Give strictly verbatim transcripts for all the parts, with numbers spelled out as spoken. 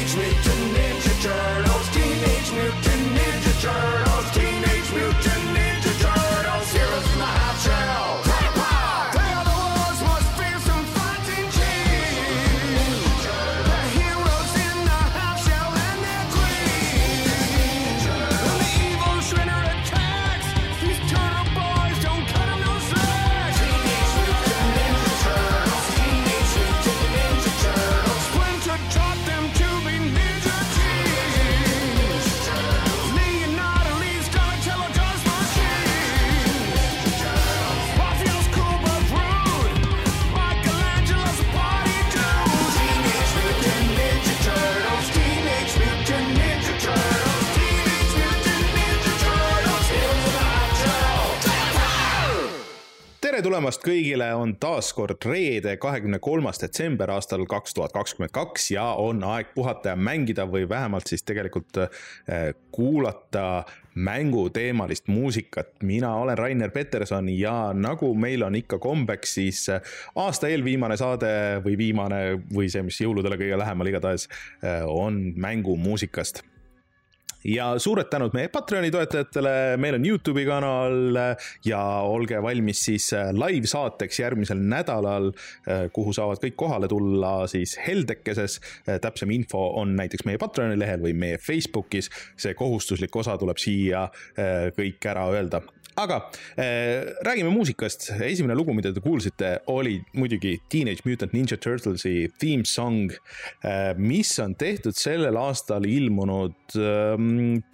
Teenage Mutant Ninja Turtles, Teenage Mutant Ninja Turtles, Teenage Mutant Ninja Turtles, heroes in the half shell. Take apart! They are the world's most fearsome fighting team. The heroes in the half shell and their queen. When the evil Shredder attacks, these turtle boys don't cut them no slack. Teenage Mutant Ninja Turtles, Teenage Mutant Ninja Turtles, Splinter taught them to be ninja teens. Leonardo leads Donatello does machines. Raphael's cool but rude. Michelangelo's a party dude. Teenage Mutant Ninja Turtles, Teenage Mutant Ninja Turtles, Teenage Mutant Ninja Turtles, heroes of the half shell. tere tulemast kõigile, on taas kord reede, kahekümne kolmas detsember aastal kaks tuhat kakskümmend kaks ja on aeg puhata ja mängida või vähemalt siis tegelikult eh, kuulata mänguteemalist muusikat. Mina olen Rainer Peterson ja nagu meil on ikka kombeks, siis aasta eelviimane saade või viimane või see, mis jõuludele kõige lähemal igatahes, eh, on mängumuusikast. Ja suured tänud meie Patreoni toetajatele, meil on YouTube'i kanal ja olge valmis siis live saateks järgmisel nädalal, kuhu saavad kõik kohale tulla siis heldekeses. Täpsem info on näiteks meie Patreoni lehel või meie Facebookis. See kohustuslik osa tuleb siia kõik ära öelda. Aga äh, räägime muusikast. Esimene lugu, mida te kuulsite, oli muidugi Teenage Mutant Ninja Turtlesi theme song, äh, mis on tehtud sellel aastal ilmunud äh,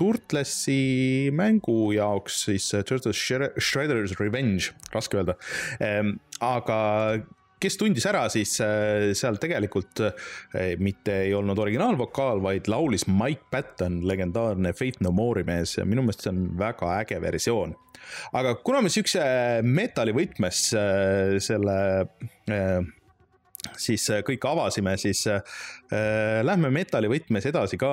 Turtlesi mängu jaoks, siis Turtles Shredder's Revenge, raske öelda. Äh, aga kes tundis ära, siis äh, seal tegelikult äh, mitte ei olnud originaalvokaal, vaid laulis Mike Patton, legendaarne Faith No More'i mees. Ja minu meelest see on väga äge versioon. Aga kuna me sükse metali võtmes äh, selle äh, siis kõik avasime, siis äh, lähme metali võtmes edasi ka.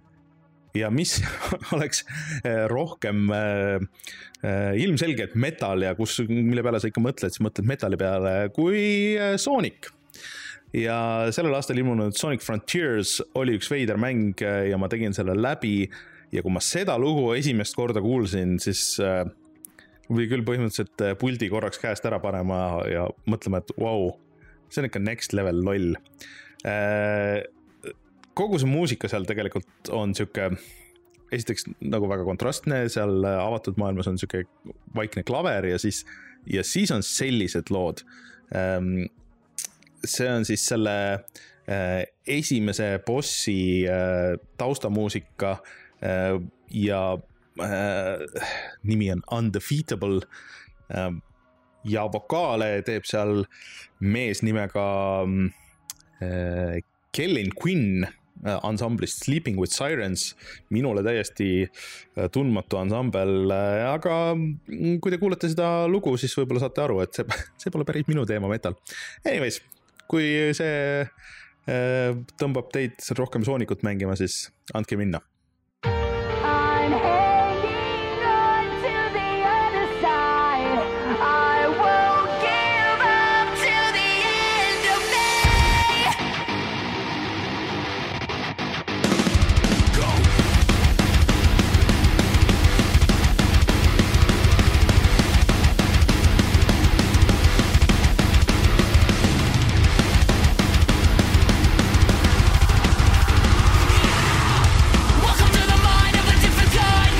Ja mis oleks rohkem äh, ilmselgelt metal ja kus, mille peale sa ikka mõtled, siis mõtled metali peale kui Sonic. Ja sellel aastal ilmunud Sonic Frontiers oli üks veider mäng ja ma tegin selle läbi. Ja kui ma seda lugu esimest korda kuulsin, siis äh, või küll põhimõtteliselt puldi korraks käest ära panema ja mõtlema, et wow, see on ikka next level loll. Äh, Kogu see muusika seal tegelikult on siuke, esiteks nagu väga kontrastne, seal avatud maailmas on siuke vaikne klaver ja siis, ja siis on sellised lood. See on siis selle esimese bossi taustamuusika ja nimi on Undefeatable ja vokaale teeb seal mees nimega Kellen Quinn ansamblist Sleeping with Sirens, minule täiesti tundmatu ansambel, aga kui te kuulete seda lugu, siis võib-olla saate aru, et see, see pole päris minu teema metal. Anyways, kui see tõmbab teid rohkem Sonicut mängima, siis andke minna. Welcome to the mind of a different kind.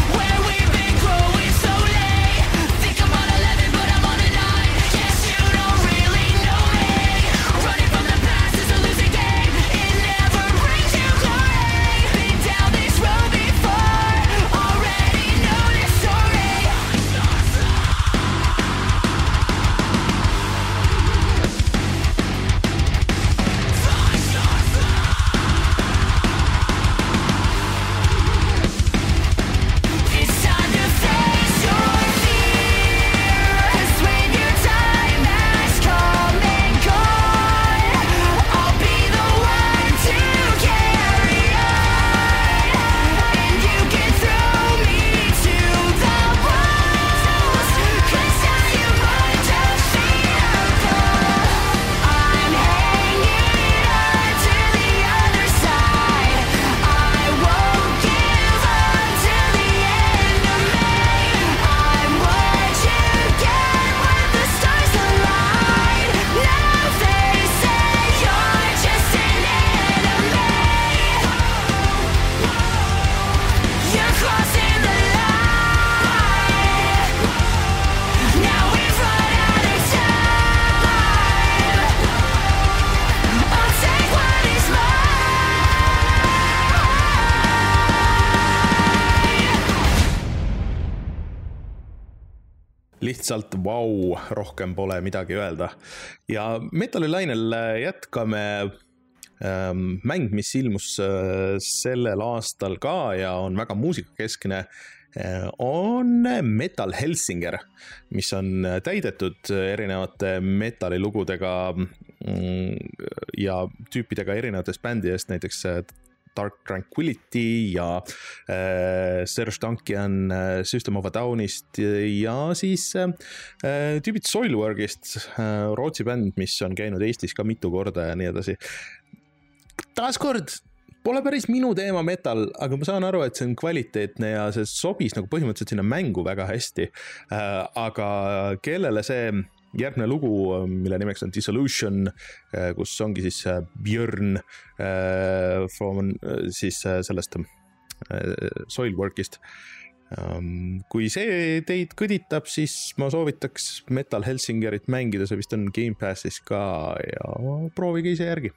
lihtsalt vau, rohkem pole midagi öelda. Ja Metalilainel jätkame ähm, mäng, mis ilmus äh, sellel aastal ka ja on väga muusikakeskne, äh, on Metal Helsinger, mis on täidetud erinevate metalilugudega mm, ja tüüpidega erinevatest bändidest, näiteks Dark Tranquility ja äh, Serge Tankian äh, System of a Downist ja siis äh, tüübid Soilworkist, äh, Rootsi bänd, mis on käinud Eestis ka mitu korda ja nii edasi. Taaskord, pole päris minu teema metal, aga ma saan aru, et see on kvaliteetne ja see sobis nagu põhimõtteliselt sinna mängu väga hästi. Äh, aga kellele see järgmine lugu, mille nimeks on Dissolution, kus ongi siis Björn from siis sellest Soilworkist. Kui see teid kõditab, siis ma soovitaks Metal Helsingerit mängida, see vist on Game Passis ka ja proovige ise järgi.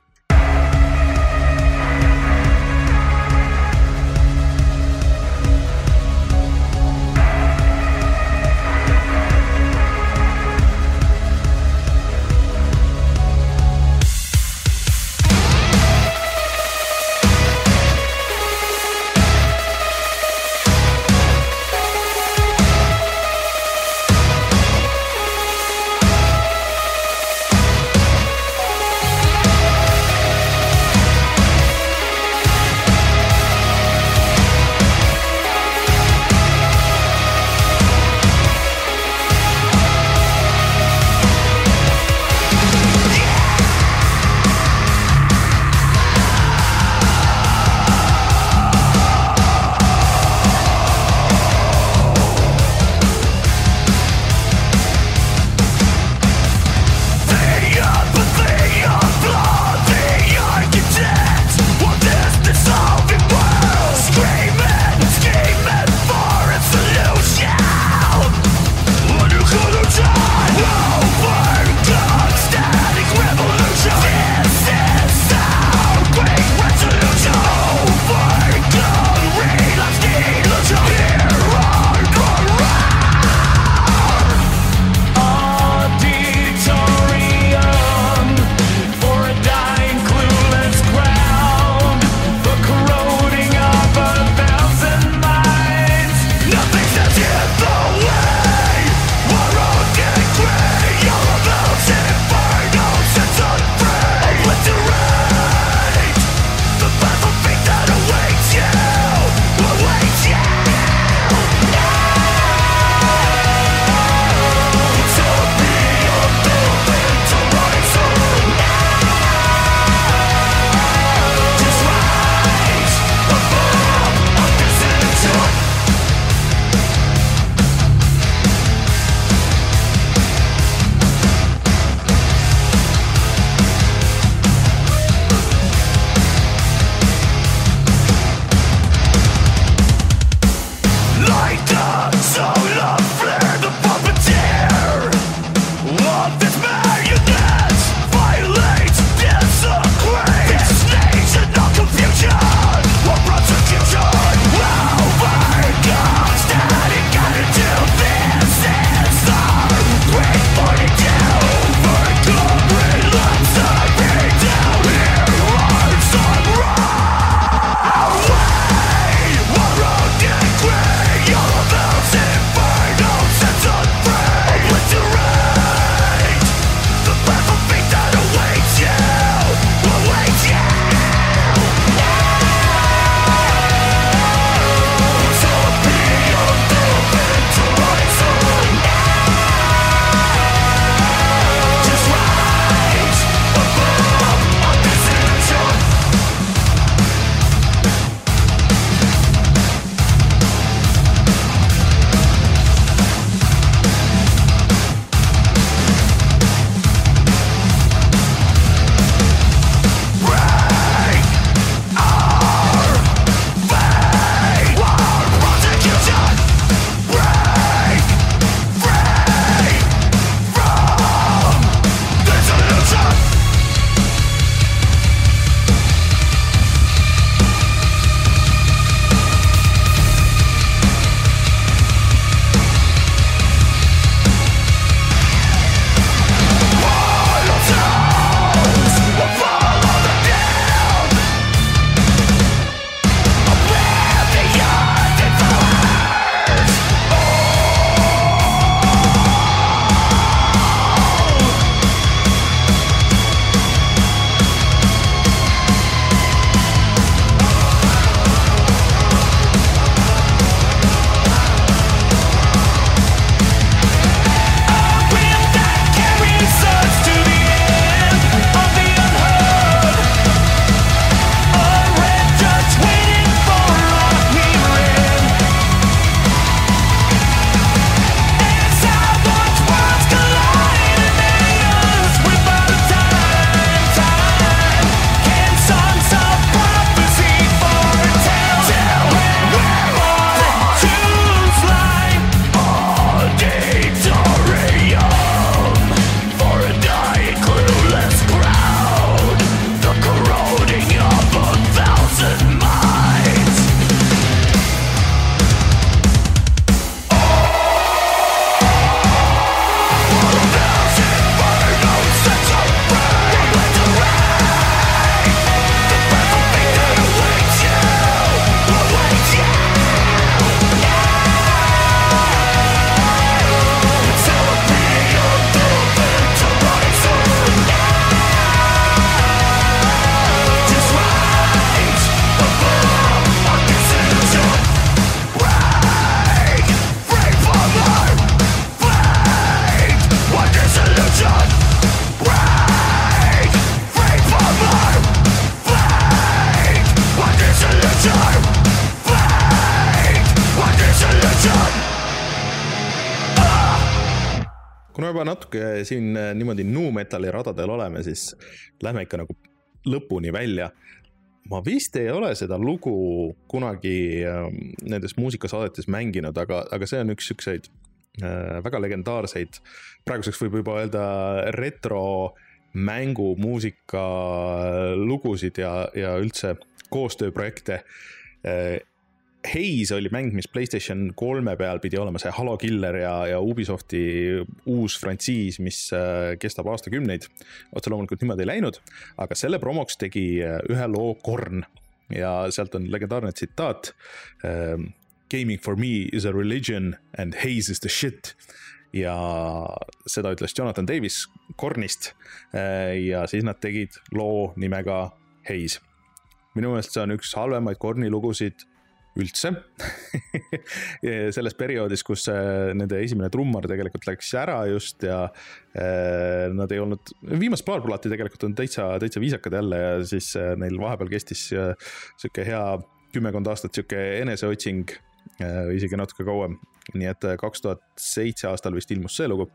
kuna juba natuke siin niimoodi nu metali radadel oleme, siis lähme ikka nagu lõpuni välja. Ma vist ei ole seda lugu kunagi nendes muusikasaadetes mänginud, aga, aga see on üks sükseid väga legendaarseid, praeguseks võib juba öelda retro mängu muusika lugusid ja, ja üldse koostööprojekte. Haze oli mäng, mis PlayStation kolme peal pidi olema see Halo Killer ja, ja Ubisofti uus frantsiis, mis kestab aastakümneid. Otse loomulikult niimoodi ei läinud, aga selle promoks tegi ühe loo Korn ja sealt on legendaarne tsitaat. Gaming for me is a religion and Haze is the shit. Ja seda ütles Jonathan Davis Kornist ja siis nad tegid loo nimega Haze. Minu meelest see on üks halvemaid Korni lugusid üldse. Selles perioodis, kus nende esimene trummar tegelikult läks ära just ja nad ei olnud, viimast paar plaati tegelikult on täitsa, täitsa viisakad jälle ja siis neil vahepeal kestis siuke hea kümmekond aastat siuke eneseotsing, isegi natuke kauem. Nii et kaks tuhat seitse aastal vist ilmus see lugu.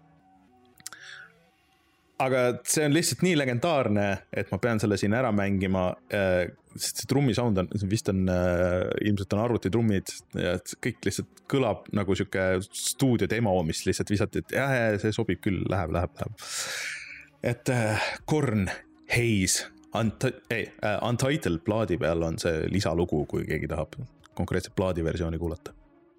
Aga see on lihtsalt nii legendaarne, et ma pean selle siin ära mängima, sest see trummi sound on, vist on, ilmselt on arvuti trummid ja kõik lihtsalt kõlab nagu siuke stuudio demo, mis lihtsalt visati, et jah, see sobib küll, läheb, läheb, läheb. Et Korn, Haze, Unt- ei, Untitled plaadi peal on see lisalugu, kui keegi tahab konkreetselt plaadi versiooni kuulata.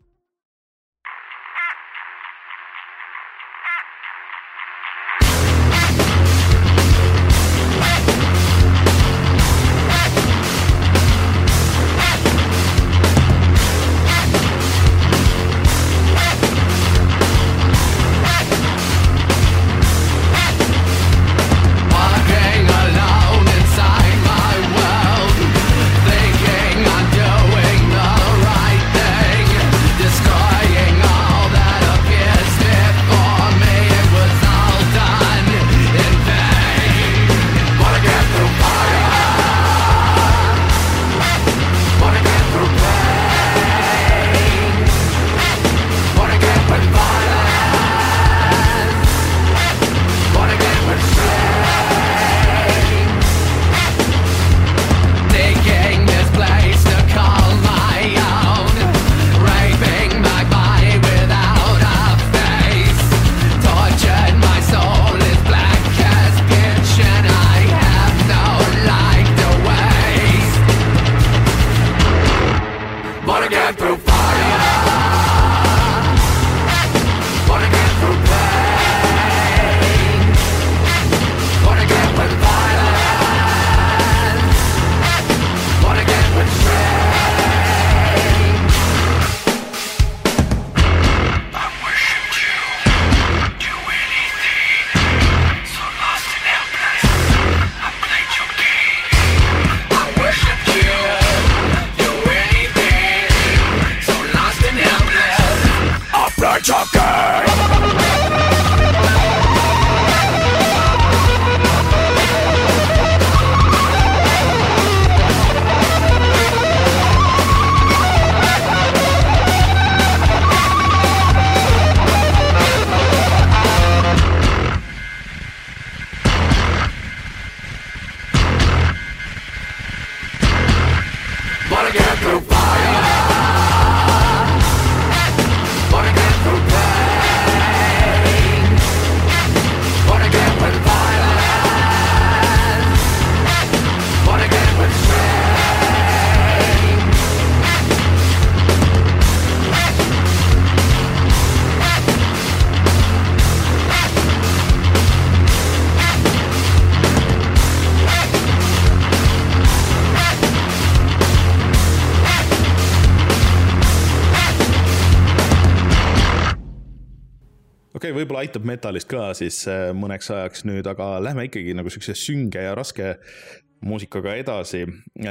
Okei, okay, võib-olla aitab metallist ka siis mõneks ajaks nüüd, aga lähme ikkagi nagu sükse sünge ja raske muusikaga edasi.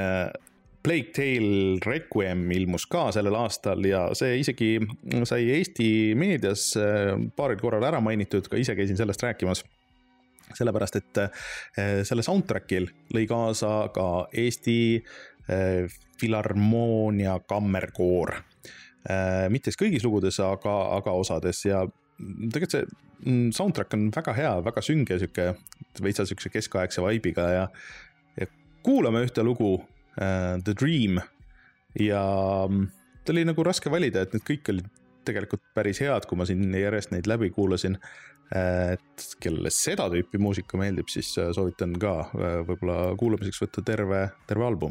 Plague Tale Requiem ilmus ka sellel aastal ja see isegi sai Eesti meedias paaril korral ära mainitud, ka ise käisin sellest rääkimas. Sellepärast, et selle soundtrackil lõi kaasa ka Eesti Filharmonia kammerkoor. Mitte kõigis lugudes, aga, aga osades ja tegelikult see soundtrack on väga hea, väga sünge, siuke, veitsa siukse keskaegse vaibiga ja, ja kuulame ühte lugu uh, The Dream ja ta oli nagu raske valida, et need kõik olid tegelikult päris head, kui ma siin järjest neid läbi kuulasin, et kellele seda tüüpi muusika meeldib, siis soovitan ka võib-olla kuulamiseks võtta terve, terve album.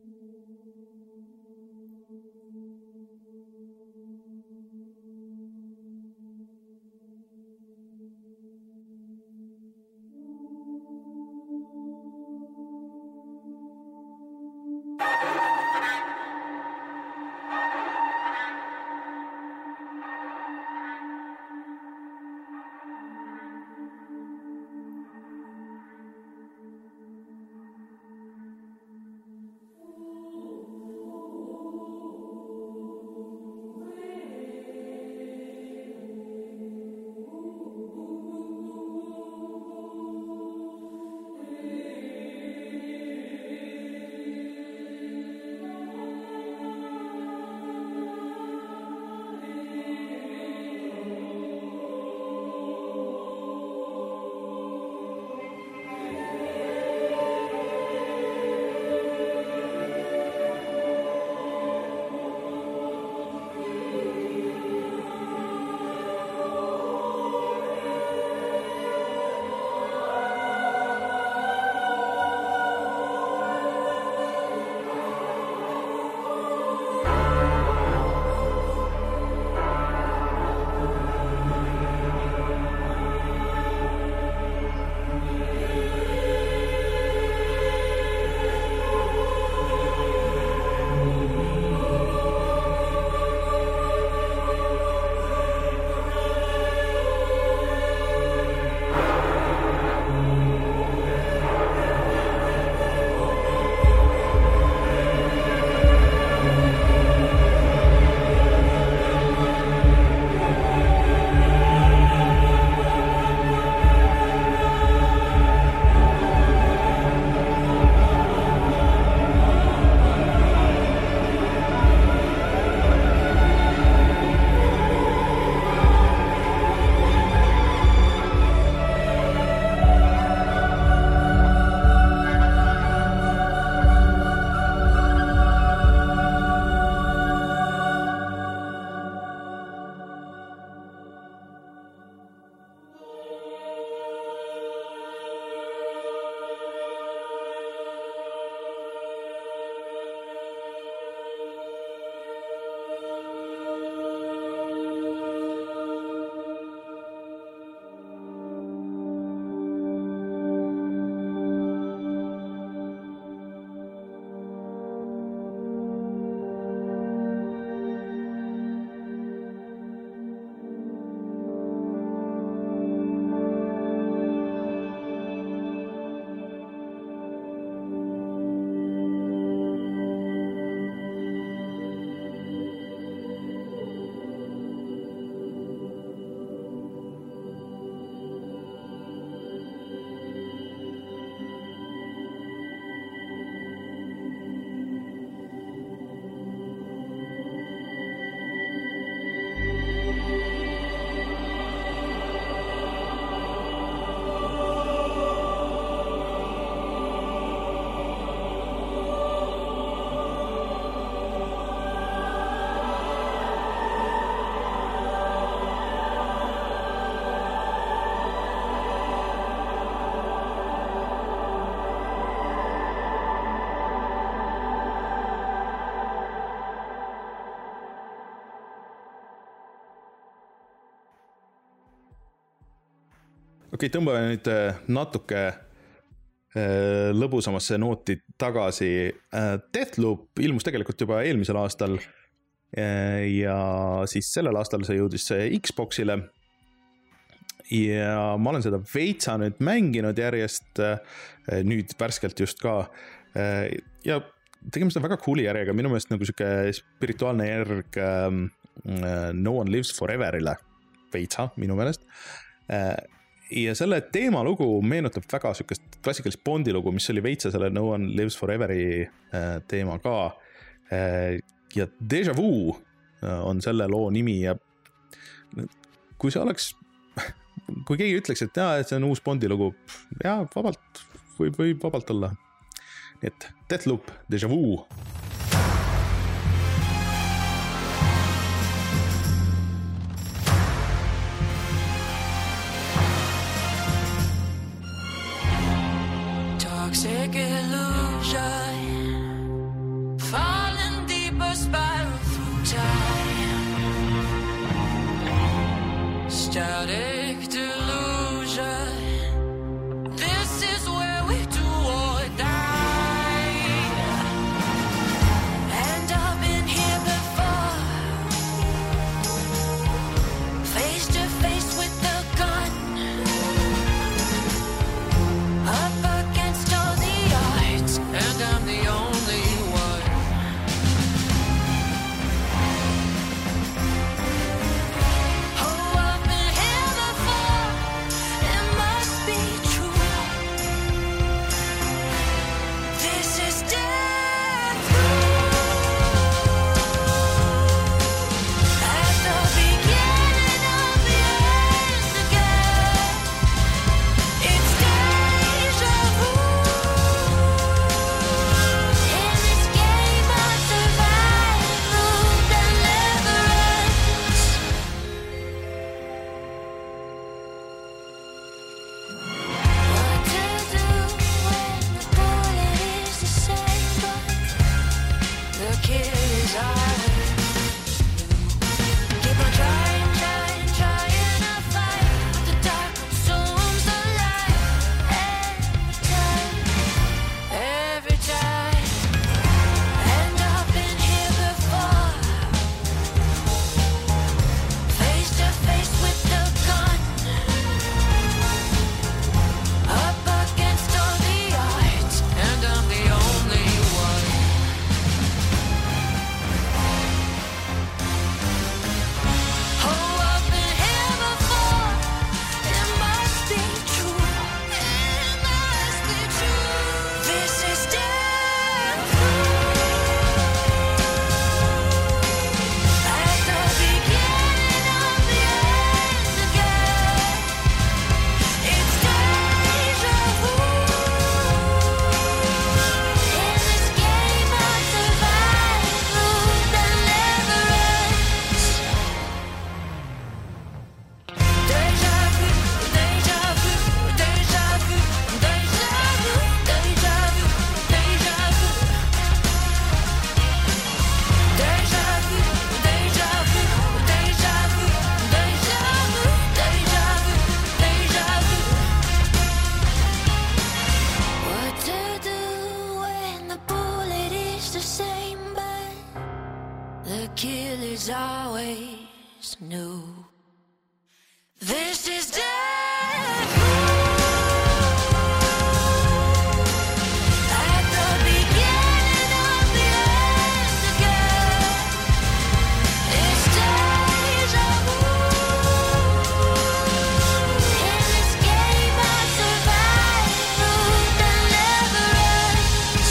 okei, tõmbame nüüd natuke lõbusamasse nooti tagasi. Deathloop ilmus tegelikult juba eelmisel aastal ja siis sellel aastal see jõudis Xboxile ja ma olen seda veitsa nüüd mänginud järjest, nüüd värskelt just ka ja tegime seda väga cooli järjega, minu meelest nagu siuke spirituaalne järg No One Lives Foreverile veitsa minu meelest ja selle teemalugu meenutab väga siukest klassikalist Bondi lugu, mis oli veitsa selle No One Lives Foreveri teema ka ja Deja Vu on selle loo nimi ja kui see oleks kui keegi ütleks, et jaa, et see on uus Bondi lugu, jaa, vabalt, võib, võib vabalt olla. Nii et Deathloop, Deja Vu. Toxic illusion, falling deeper, spiral through time. Static delusion, this is where we do or die. And I've been here before, face to face with the gun, up against all the odds, and I'm the only one. Oh, I've been here before, it must be true. This is death. At the beginning of the end again, it's deja vu. In this game of survival that never ends. What to do when the bullet is the same, but the kills are keep on trying, trying, trying to fight. The dark consumes the light every time, every time. And I've been here before, face to face with the gun, up against all the odds, and I'm the only one. Oh, I've been here before, it must be true, it must be true. This is death. At the beginning of the end again, it's deja vu. In this game of survival that never ends. Deja vu, deja vu, deja vu, deja vu, deja vu, deja vu. Deja vu, deja vu, deja vu, deja vu, deja vu, deja vu. What to do when the bullet is the same, but the kill is always new. This is death. At the beginning of the end again, it's deja vu. In this game of survival that never ends.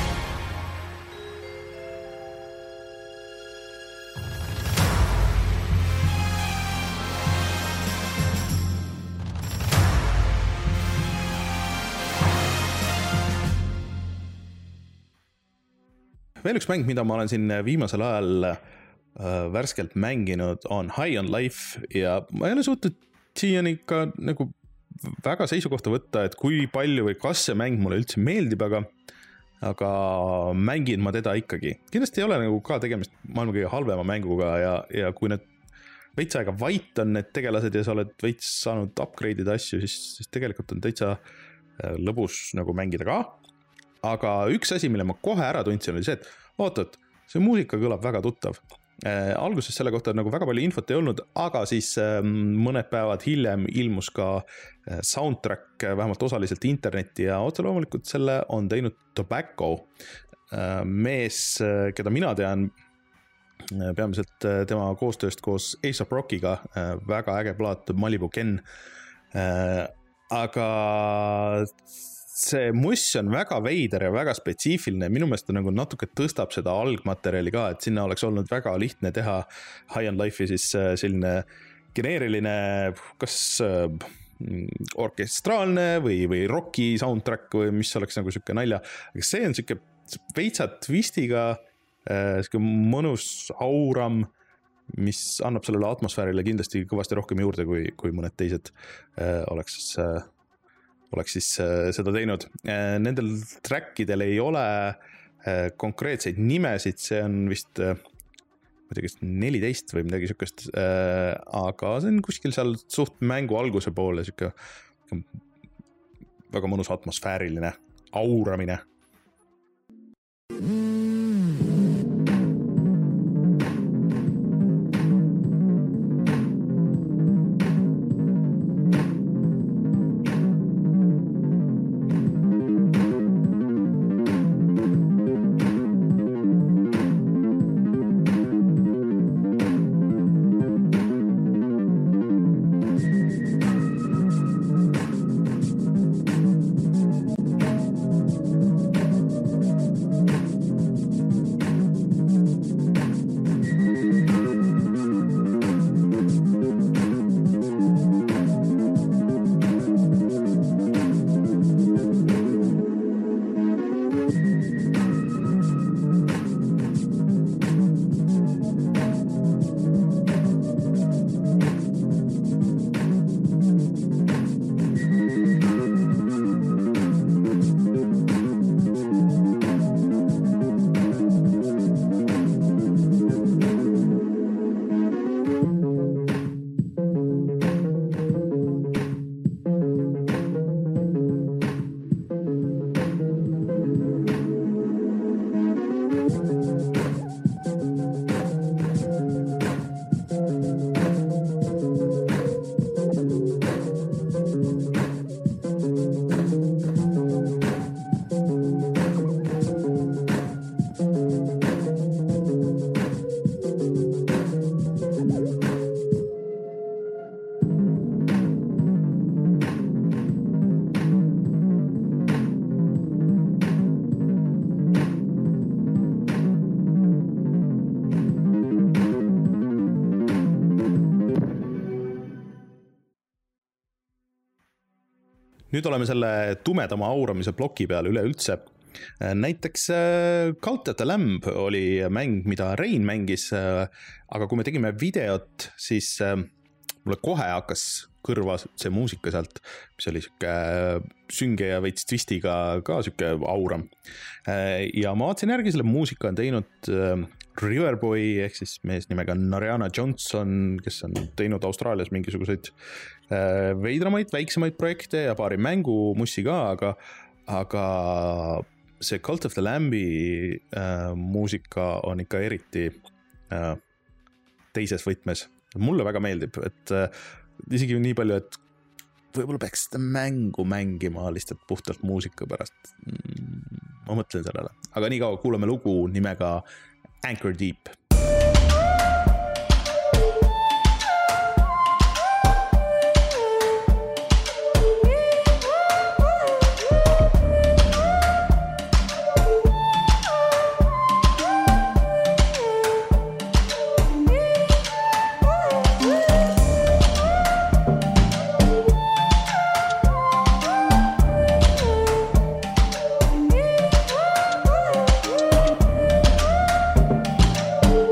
Veel üks mäng, mida ma olen siin viimasel ajal äh, värskelt mänginud, on High on Life ja ma ei ole suutnud siiani ka nagu väga seisukohta võtta, et kui palju või kas see mäng mulle üldse meeldib, aga aga mängin ma teda ikkagi. Kindlasti ei ole nagu ka tegemist maailma kõige halvema mänguga ja, ja kui need veits aega vait on need tegelased ja sa oled veits saanud upgrade'ida asju, siis, siis tegelikult on täitsa äh, lõbus nagu mängida ka. Aga üks asi, mille ma kohe ära tundsin, oli see, et ootot, see muusika kõlab väga tuttav. Äh, alguses selle kohta nagu väga palju infot ei olnud, aga siis äh, mõned päevad hiljem ilmus ka äh, soundtrack äh, vähemalt osaliselt internetti ja otse loomulikult selle on teinud Tobacco. Äh, mees, äh, keda mina tean, äh, peamiselt äh, tema koostööst koos A$AP Rockiga, äh, väga äge plaat Malibu Ken. Äh, aga see muss on väga veider ja väga spetsiifiline. Minu meelest nagu natuke tõstab seda algmaterjali ka, et sinna oleks olnud väga lihtne teha High on Life'i siis selline geneeriline, kas orkestraalne või, või rocki soundtrack või mis oleks nagu siuke nalja, aga see on siuke veitsa twistiga, siuke mõnus auram, mis annab sellele atmosfäärile kindlasti kõvasti rohkem juurde, kui, kui mõned teised oleks siis, oleks siis seda teinud. Nendel trackidel ei ole konkreetseid nimesid, see on vist muidugi neliteist või midagi siukest, aga see on kuskil seal suht mängu alguse poole siuke väga mõnus atmosfääriline auramine. Nüüd oleme selle tumedama auramise ploki peal üleüldse. Näiteks Cult of the Lamb oli mäng, mida Rein mängis, aga kui me tegime videot, siis mulle kohe hakkas kõrva see muusika sealt, mis oli siuke sünge ja veits twistiga ka siuke auram. Ja ma vaatasin järgi, selle muusika on teinud Riverboy ehk siis mees nimega Nariana Johnson, kes on teinud Austraalias mingisuguseid veidramaid, väiksemaid projekte ja paari mängumussi ka, aga, aga see Cult of the Lambi äh, muusika on ikka eriti äh, teises võtmes. Mulle väga meeldib, et äh, isegi nii palju, et võib-olla peaks seda mängu mängima lihtsalt puhtalt muusika pärast. Ma mõtlen sellele. Aga nii kaua kuulame lugu nimega Anchor Deep. We'll be right back.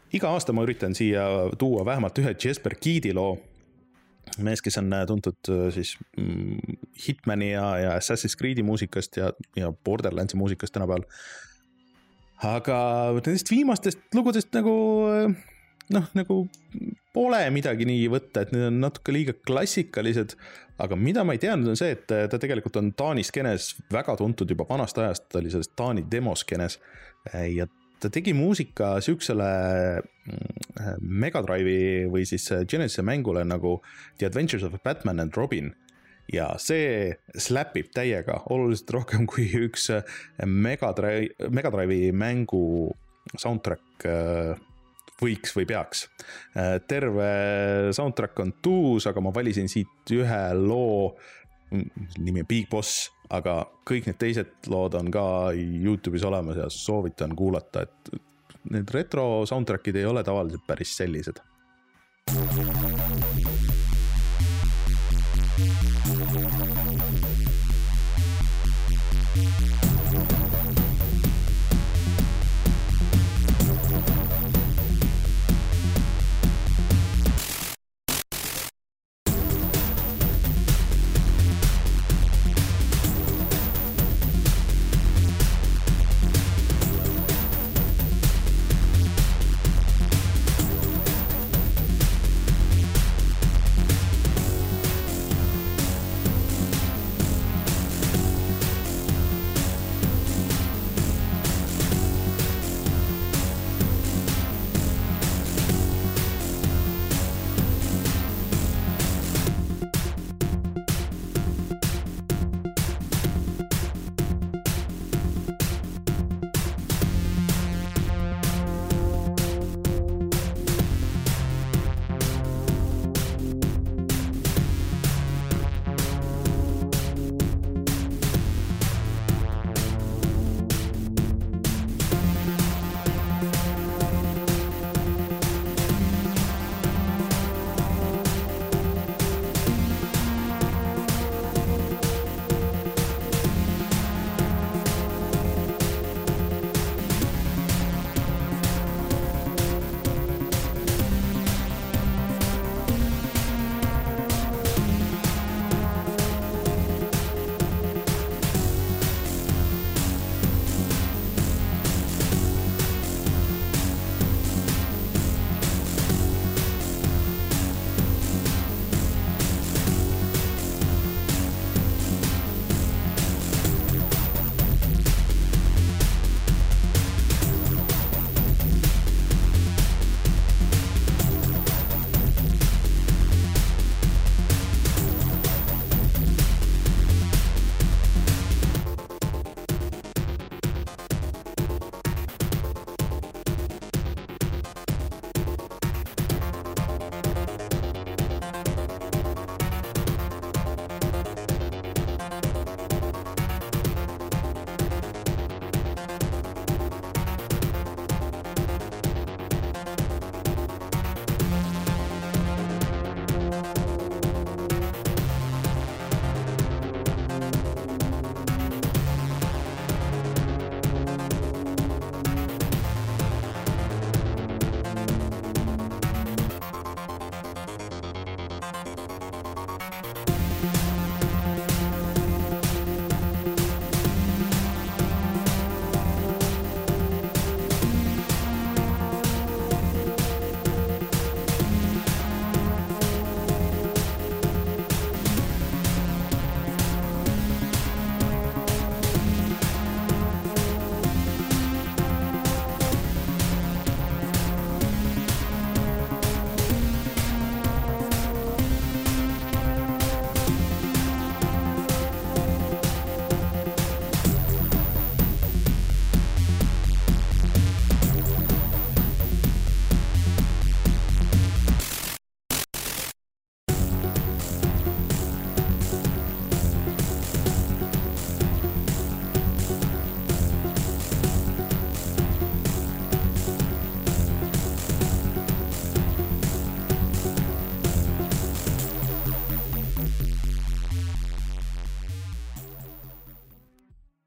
iga aasta ma üritan siia tuua vähemalt ühe Jesper Keedi loo, mees, kes on tuntud siis Hitmani ja, ja Assassin's Creed'i muusikast ja, ja Borderlandsi muusikast tänapäeval. Aga nendest viimastest lugudest nagu, noh, nagu pole midagi nii võtta, et need on natuke liiga klassikalised, aga mida ma ei teadnud on see, et ta tegelikult on Taani skeenes väga tuntud juba vanast ajast, ta oli sellest Taani demoskeenes ja ta tegi muusika süüksele Mega Drive'i või siis Genesis mängule nagu The Adventures of Batman and Robin ja see slapib täiega oluliselt rohkem kui üks Mega Drive, Mega Drive'i mängu soundtrack võiks või peaks. Terve soundtrack on tuus, aga ma valisin siit ühe loo, nimi Big Boss, aga kõik need teised lood on ka YouTube'is olemas ja soovitan kuulata, et need retro soundtrackid ei ole tavaliselt päris sellised.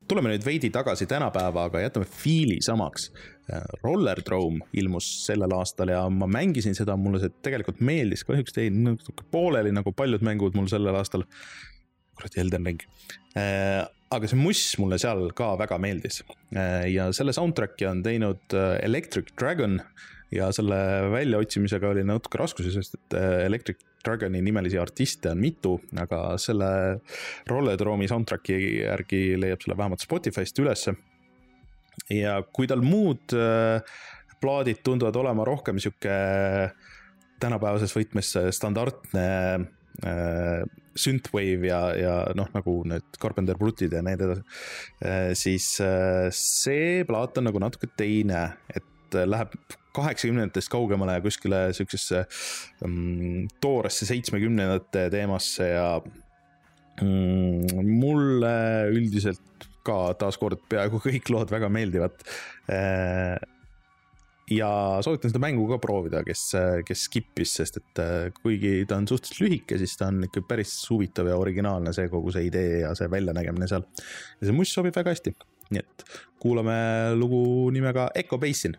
tuleme nüüd veidi tagasi tänapäeva, aga jätame fiili samaks. Rollerdrome ilmus sellel aastal ja ma mängisin seda, mulle see tegelikult meeldis, kahjuks tein natuke pooleli nagu paljud mängud mul sellel aastal. Kurat, Elden Ring. Aga see muss mulle seal ka väga meeldis. Ja selle soundtracki on teinud Electric Dragon ja selle väljaotsimisega oli natuke raskusi, sest et Electric Dragoni nimelisi artiste on mitu, aga selle Rollerdrome'i soundtracki järgi leiab selle vähemalt Spotify'st ülesse. Ja kui tal muud plaadid tunduvad olema rohkem siuke tänapäevases võtmes standardne synthwave ja, ja noh, nagu need Carpenter Brutid ja need edasi, siis see plaat on nagu natuke teine, et läheb kaheksakümnendatest kaugemale ja kuskile siuksesse um, tooresse seitsmekümnendate teemasse ja um, mulle üldiselt ka taaskord peaaegu kõik lood väga meeldivad. Ja soovitan seda mängu ka proovida, kes, kes skippis, sest et kuigi ta on suhteliselt lühike, siis ta on ikka päris huvitav ja originaalne see kogu see idee ja see väljanägemine seal. Ja see muss sobib väga hästi. Nii et kuulame lugu nimega Echo Basin.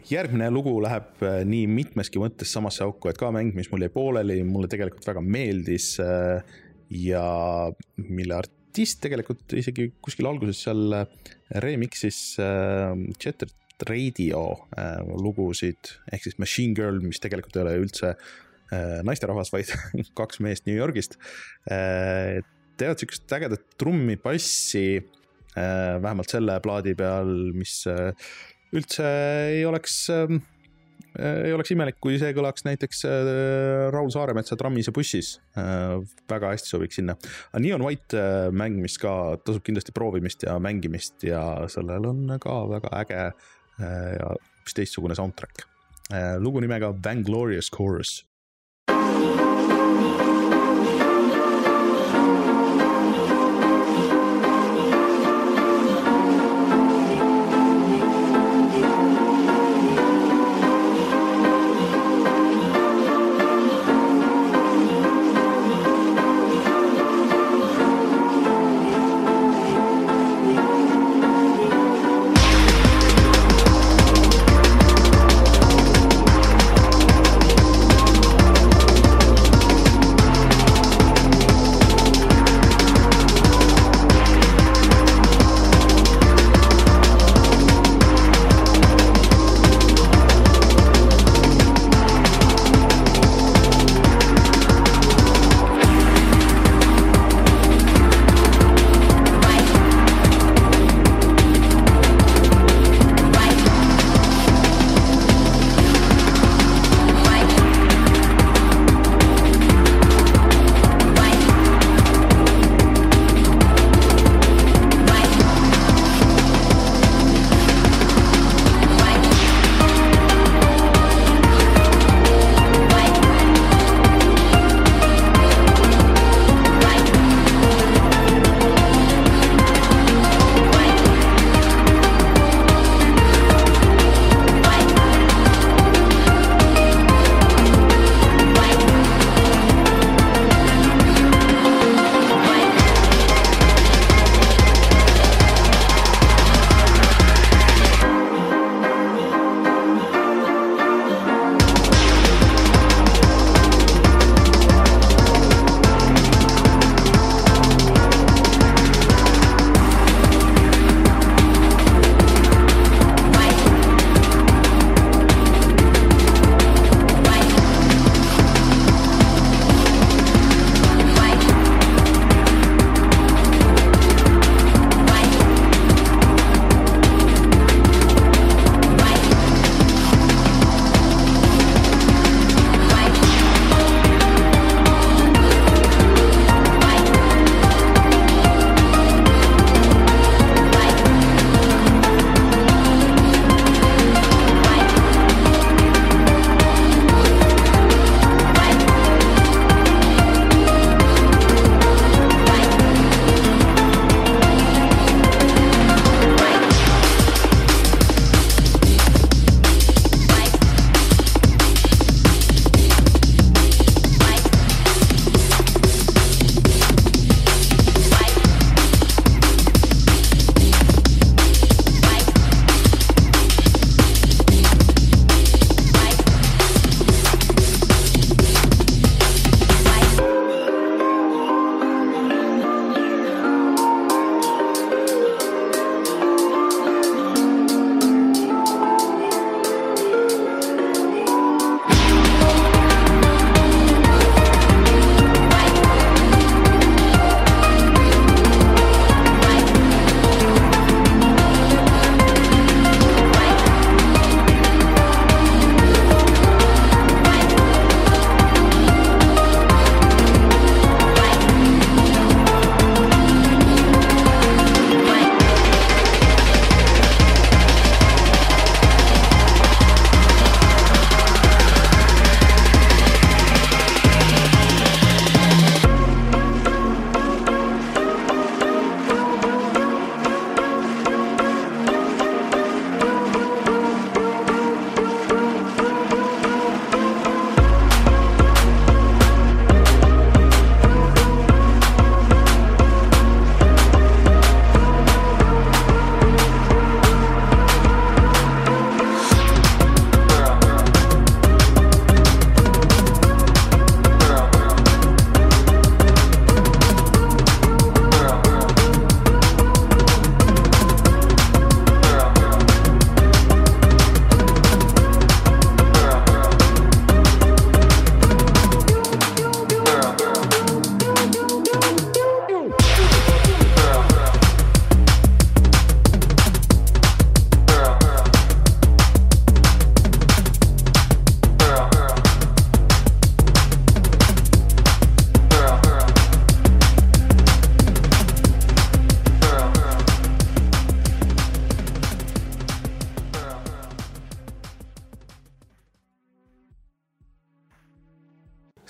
järgmine lugu läheb nii mitmeski mõttes samasse auku, et ka mäng, mis mul jäi pooleli, mulle tegelikult väga meeldis ja mille artist tegelikult isegi kuskil alguses seal remixis Jet Radio lugusid, ehk siis Machine Girl, mis tegelikult ei ole üldse naisterahvas, vaid kaks meest New Yorgist. Teevad sükest ägedat trummi, bassi, vähemalt selle plaadi peal, mis üldse ei oleks, ei oleks imelik, kui see kõlaks näiteks Raul Saaremetsa Trammis ja bussis. Väga hästi sobiks sinna. Neon White mäng, mis ka tasub kindlasti proovimist ja mängimist ja sellel on ka väga äge ja teistsugune soundtrack. Lugu nimega Vainglorious Chorus.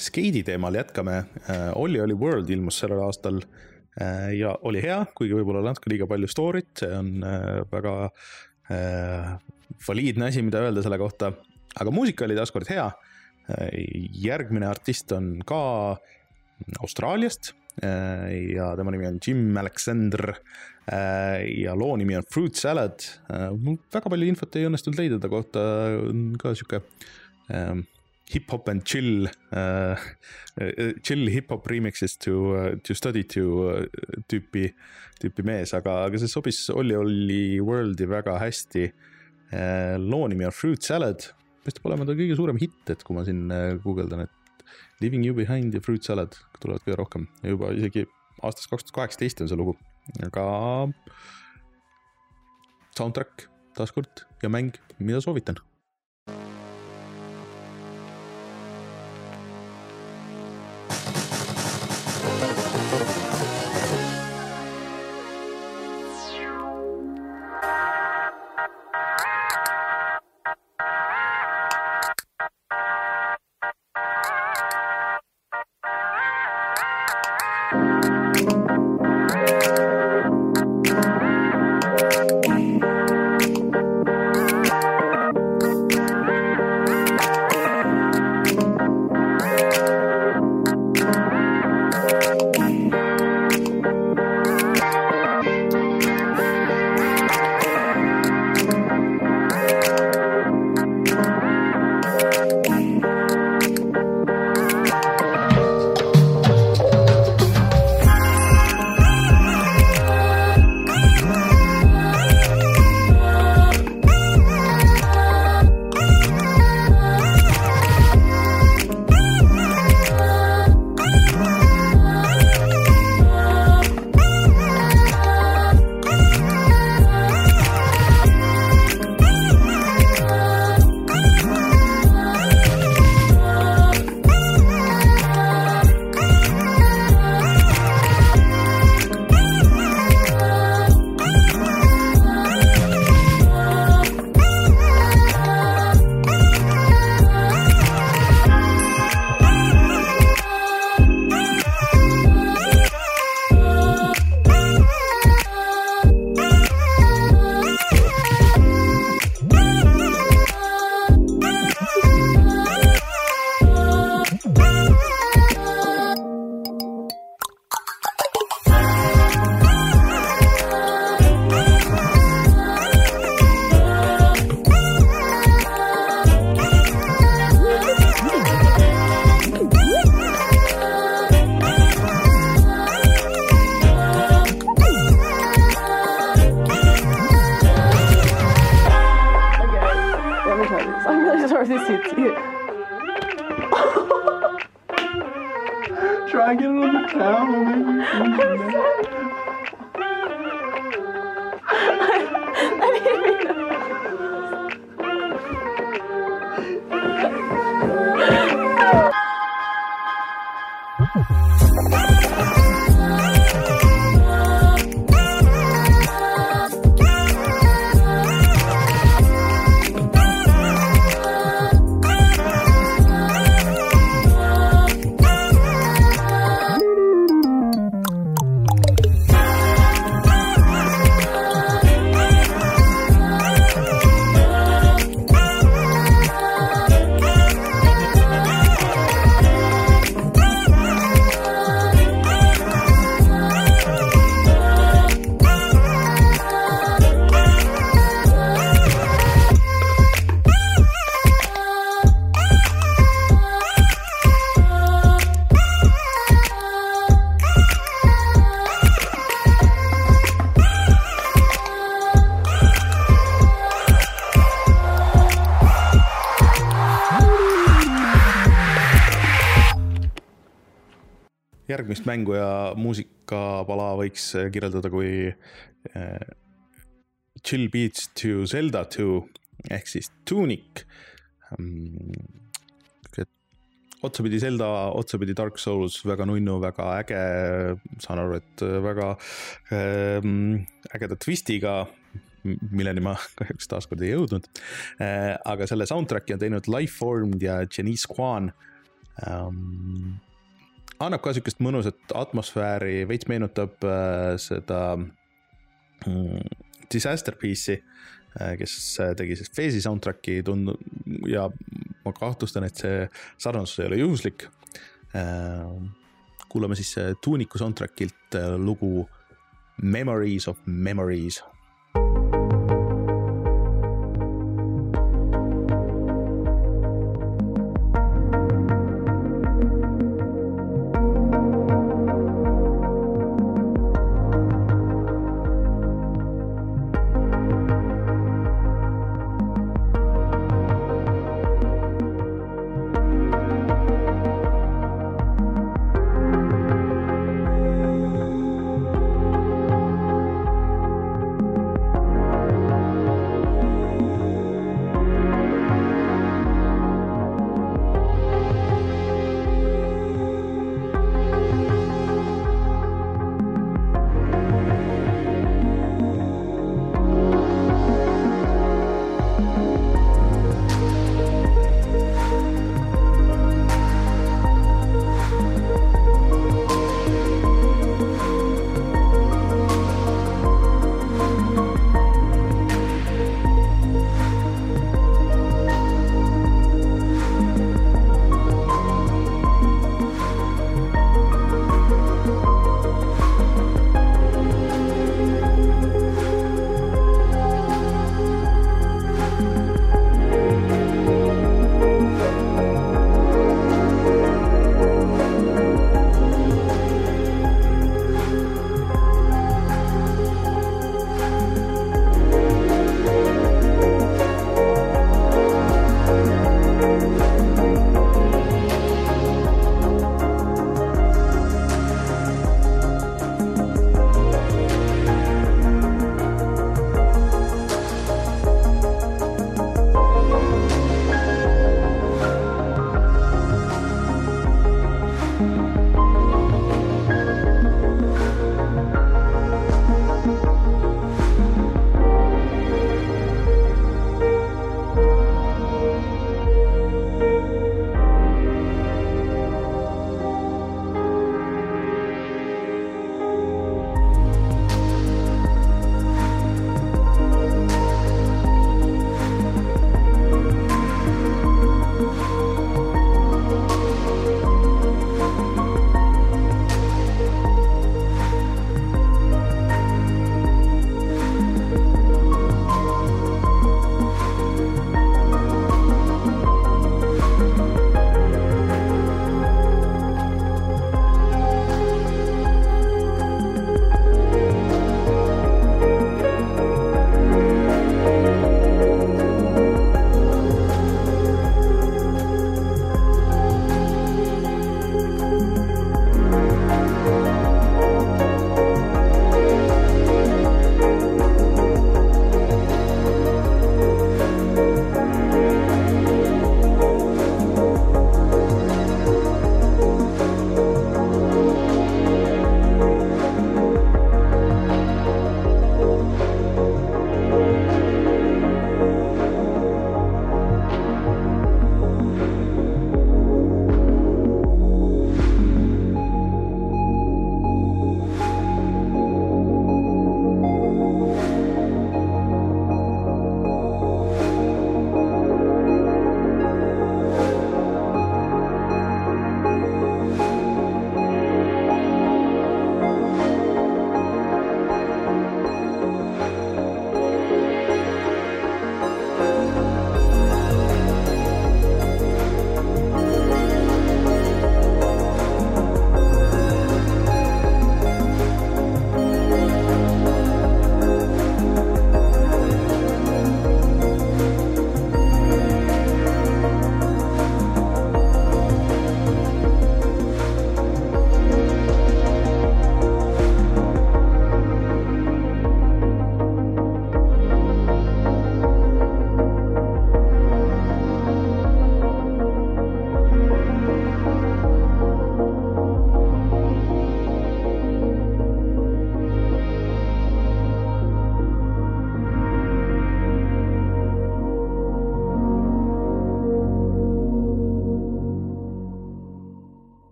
Skeidi teemal jätkame. Olli Olli World ilmus sellel aastal ja oli hea, kuigi võib-olla natuke liiga palju story't, see on väga valiidne asi, mida öelda selle kohta, aga muusika oli taaskord hea. Järgmine artist on ka Austraaliast ja tema nimi on Jim Alexander ja loo nimi on Fruit Salad. Väga palju infot ei õnnestunud leida ta kohta, on ka siuke hip-hop and chill uh, chill hip-hop remixes to, uh, to study to uh, tüüpi, tüüpi mees, aga, aga see sobis Olli Olli Worldi väga hästi. Uh, loo nimi on Fruit Salad, peast olema ta kõige suurem hitt, et kui ma siin uh, guugeldan, et Leaving You Behind ja Fruit Salad tulevad kõige rohkem, juba isegi aastast kaks tuhat kaheksateist on see lugu, aga soundtrack taaskord ja mäng, mida soovitan. Try and get it on the camera. Järgmist mängu ja muusikapala võiks kirjeldada kui Chill Beats to Zelda two ehk siis Tunic. Otsapidi Zelda, otsapidi Dark Souls, väga nunnu, väga äge, saan aru, et väga ägeda twistiga, milleni ma kahjuks taaskord ei jõudnud. Aga selle soundtracki on teinud Lifeformed ja Janice Kwan. ähm, annab ka sükest mõnusat atmosfääri, veits meenutab äh, seda mm, Disaster Piece'i, äh, kes tegi siis Faze'i soundtracki tund- ja ma kahtlustan, et see sarnasus ei ole juhuslik. äh, kuulame siis Tuuniku soundtrackilt lugu Memories of Memories.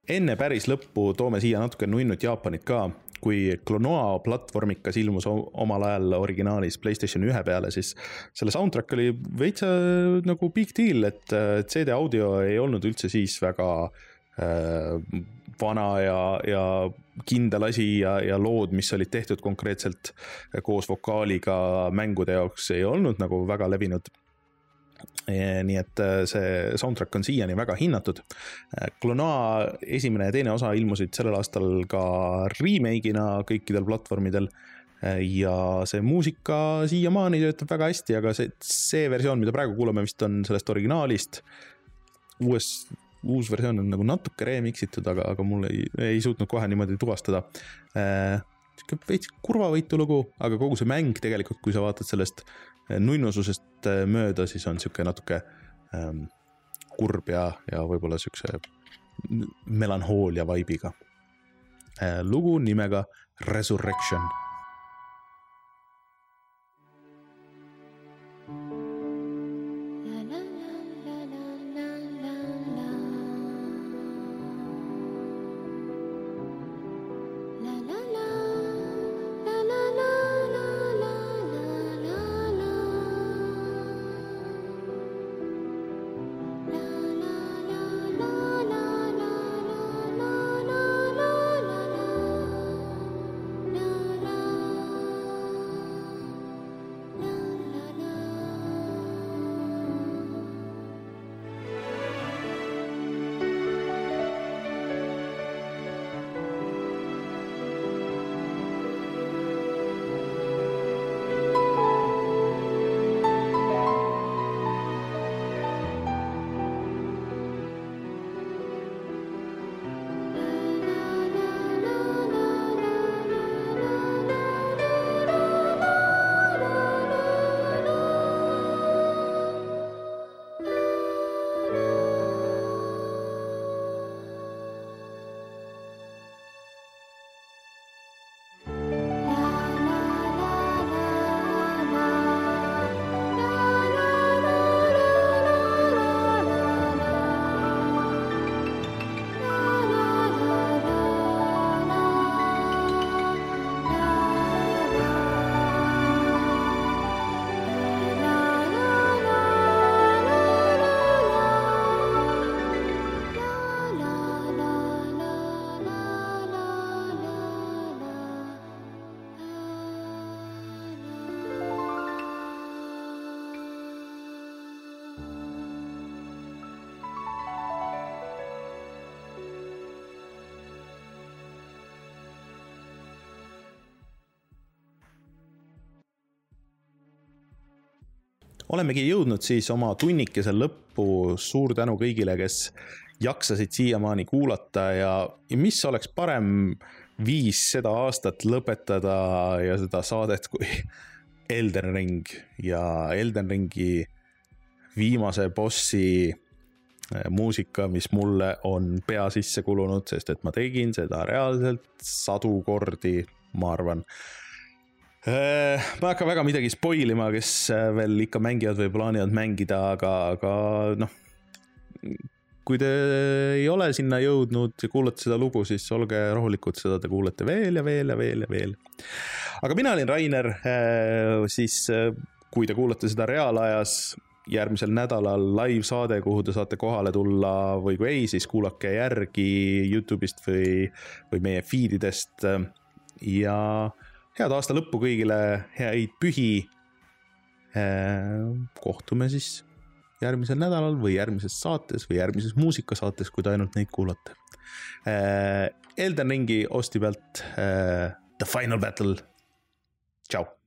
enne päris lõppu toome siia natuke nunnut Jaapanit ka. Kui Klonoa platvormikas ilmus omal ajal originaalis PlayStation ühe peale, siis selle soundtrack oli veitsa nagu big deal, et C D audio ei olnud üldse siis väga äh, vana ja, ja kindel asi ja, ja lood, mis olid tehtud konkreetselt koos vokaaliga mängude jaoks, ei olnud nagu väga levinud. Nii et see soundtrack on siiani väga hinnatud. Klonoa esimene ja teine osa ilmusid sellel aastal ka remake'ina kõikidel platvormidel ja see muusika siiamaani töötab väga hästi, aga see, see versioon, mida praegu kuuleme, vist on sellest originaalist. Uues, uus versioon on nagu natuke remixitud, aga, aga mul ei, ei suutnud kohe niimoodi tuvastada. Veits kurvavõitu lugu, aga kogu see mäng tegelikult, kui sa vaatad sellest nunnususest mööda, siis on siuke natuke ähm, kurb ja, ja võib-olla siukse melanhoolia vaibiga. Äh, lugu nimega Resurrection. Olemegi jõudnud siis oma tunnikese lõppu. Suur tänu kõigile, kes jaksasid siiamaani kuulata ja, ja mis oleks parem viis seda aastat lõpetada ja seda saadet kui Elden Ring ja Elden Ringi viimase bossi muusika, mis mulle on pea sisse kulunud, sest et ma tegin seda reaalselt sadu kordi, ma arvan. Ma hakka väga midagi spoilima, kes veel ikka mängivad või plaanivad mängida, aga, aga noh, kui te ei ole sinna jõudnud ja kuulate seda lugu, siis olge rahulikud, seda te kuulete veel ja veel ja veel ja veel. Aga mina olin Rainer, siis kui te kuulate seda reaalajas järgmisel nädalal live saade, kuhu te saate kohale tulla või kui ei, siis kuulake järgi YouTube'ist või, või meie feedidest ja head aasta lõppu kõigile, häid pühi. Kohtume siis järgmisel nädalal või järgmises saates või järgmises muusikasaates, kui te ainult neid kuulate. Elden Ringi osti pealt The Final Battle. Ciao!